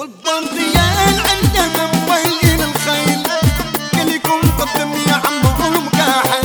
والبرديان عندنا مويلين الخيل قال لكم قدم يا عمو المكاحل.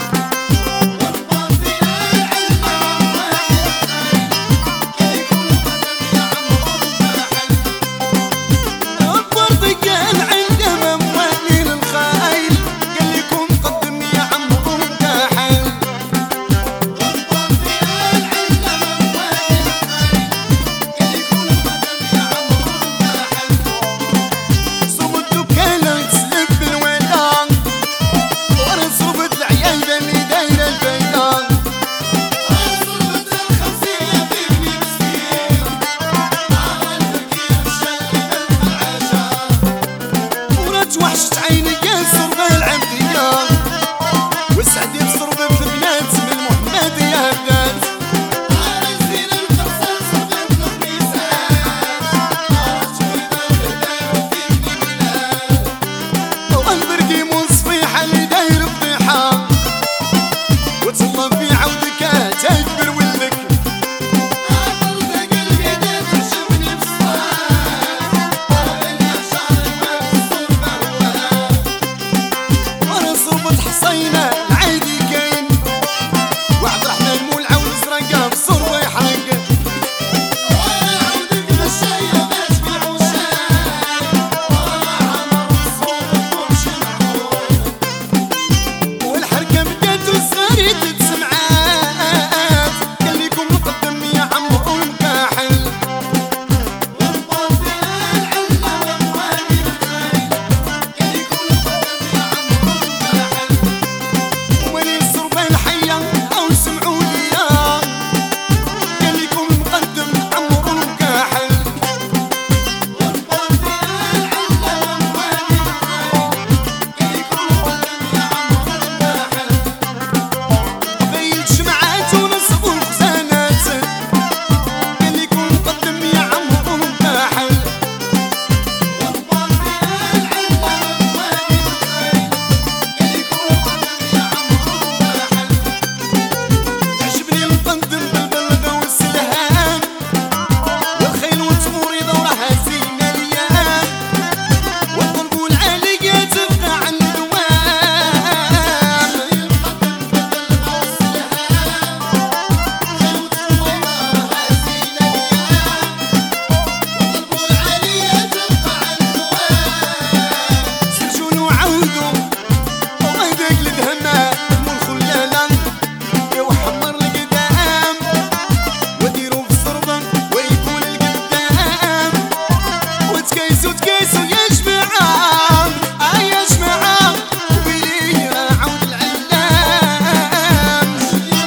وحشت عيني يا صربة العبدية وسعد يبصر ببنات من محمد يا بنات عايزين القصص صربة الخميسات عاشقنا الهدى وفيني بلاد والبرقي مصبيحة اللي داير فضيحة وتصلى في عودك تكبر ولك حصينا العيدي كاين وعبد الرحمن مول عود زرقا بصور ويحرق وانا عودك بالشاية ما تبيع وشاي وانا عمر الصوت بمشي محمود والحركة بقات وصارت تسمعات قال لكم مقدم يا عمو المكاحل والبرديان عندنا وموالي الخيل قال لكم مقدم يا عمو المكاحل ولي الصربة الحية أو سمعوا ليا قال لكم مقدم عمو المكاحل والبرديان عندنا وموالي الخيل قال لكم مقدم يا عمو المكاحل بيت شمعات ونصبوا الخزانات قال لكم مقدم يا عمو المكاحل والبرديان عندنا وموالي الخيل قال لكم مقدم يا عمو المكاحل يعجبني المقدم بالبلغة والسلهام والخيل والتمور دورها زينة اليام والطلب والعالية تبقى على الدوام المقدم بالبلغة والسلهام والخيل والتمور دورها زينة اليام والطلب والعالية تبقى على الدوام سجون وعودوا الله يدق لدهما مو الخلالة يا وحمر القدام وديروا في الصربة ويكون القدام وتكيسوا تكيسوا يا جماعة يا جماعة وبيلي عود العلام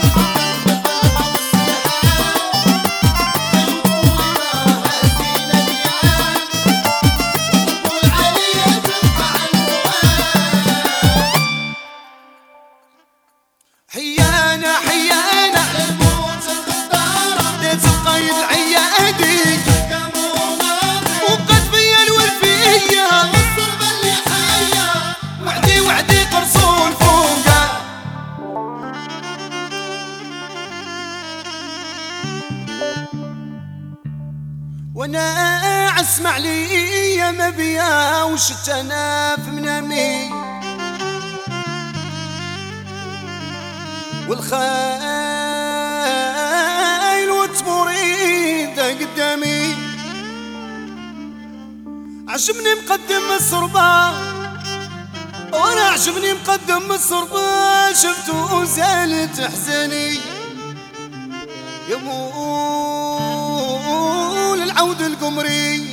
حيانا حيانا للموت الغدارة ديت القايد العيادي وقد بيا الوفية والصربة اللي حية وعدي وعدي قرصون فوقه وانا اسمع لي ما بيا وشت انا في منامي والخيل والتموريد قدامي عجبني مقدم الصربة وانا عجبني مقدم الصربة شفته وزالت احزاني يا مول العود القمري